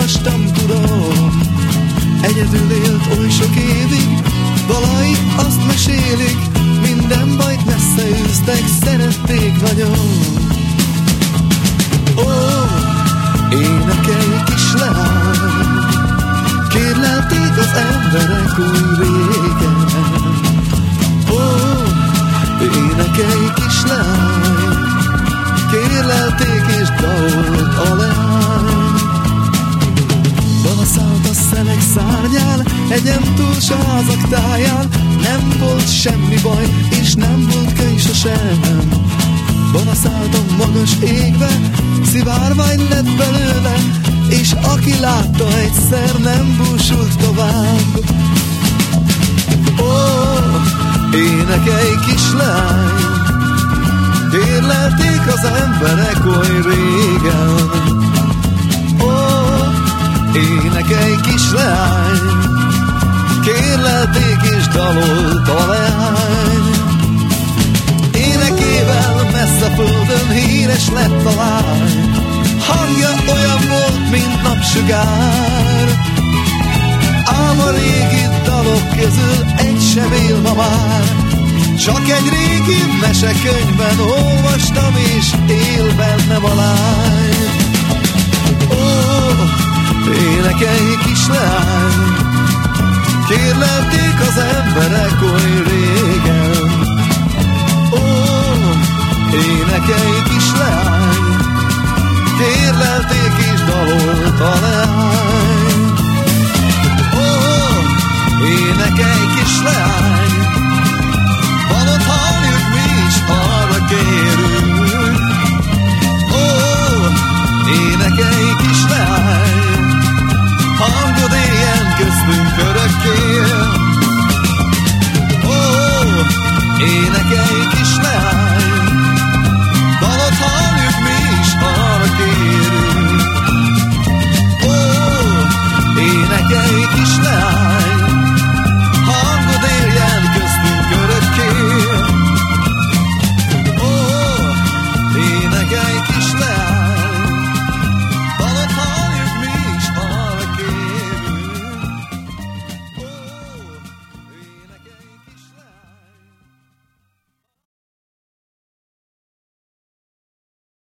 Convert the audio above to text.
olvastam, tudom, egyedül élt oly sok évig, dalai azt mesélik, minden bajt messze űztek, szerették nagyon. Ó, énekelj kislány, kérlelték az emberek új régen. Ó, énekelj kislány, kérlelték és dalolt a leány. Balaszállt a szelek szárnyán, egyen túl s a házak táján, nem volt semmi baj, és nem volt könyv sosem. Balaszállt a magas égbe, szivárvány lett belőle, és aki látta egyszer, nem búsult tovább. Ó, énekelj kislány, kérlelték az emberek oly régen. Ó, énekelj kislány, kérlelték és dalolt a leány. Énekével messze földön híres lett a lány, hangja olyan volt, mint napsugár. Ám a régi dalok közül egy sem él ma már, csak egy régi mesekönyvben olvastam, és él bennem a lány. Ó, énekelj kislány, kérlelték az emberek oly régen. Ó, énekelj kislány, kérlelték és dalolt a leány. Ó, énekelj kislány, valót halljuk mi is, arra kérünk. Ó, énekelj kislány, hangod éljen köztünk örökké. Ó, énekelj kislány,